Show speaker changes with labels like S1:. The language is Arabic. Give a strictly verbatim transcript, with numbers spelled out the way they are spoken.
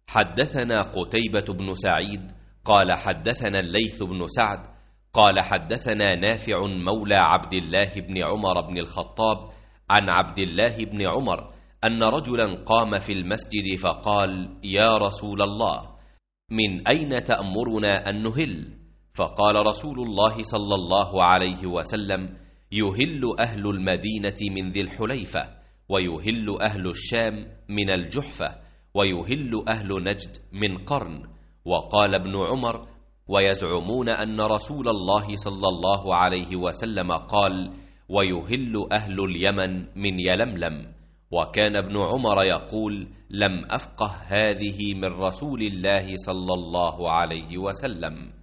S1: حدثنا قتيبة بن سعيد قال حدثنا الليث بن سعد قال حدثنا نافع مولى عبد الله بن عمر بن الخطاب عن عبد الله بن عمر أن رجلا قام في المسجد فقال: يا رسول الله، من أين تأمرنا أن نهل؟ فقال رسول الله صلى الله عليه وسلم: يهل أهل المدينة من ذي الحليفة، ويهل أهل الشام من الجحفة، ويهل أهل نجد من قرن. وقال ابن عمر: ويزعمون أن رسول الله صلى الله عليه وسلم قال: ويهل أهل اليمن من يلملم. وكان ابن عمر يقول: لم أفقه هذه من رسول الله صلى الله عليه وسلم.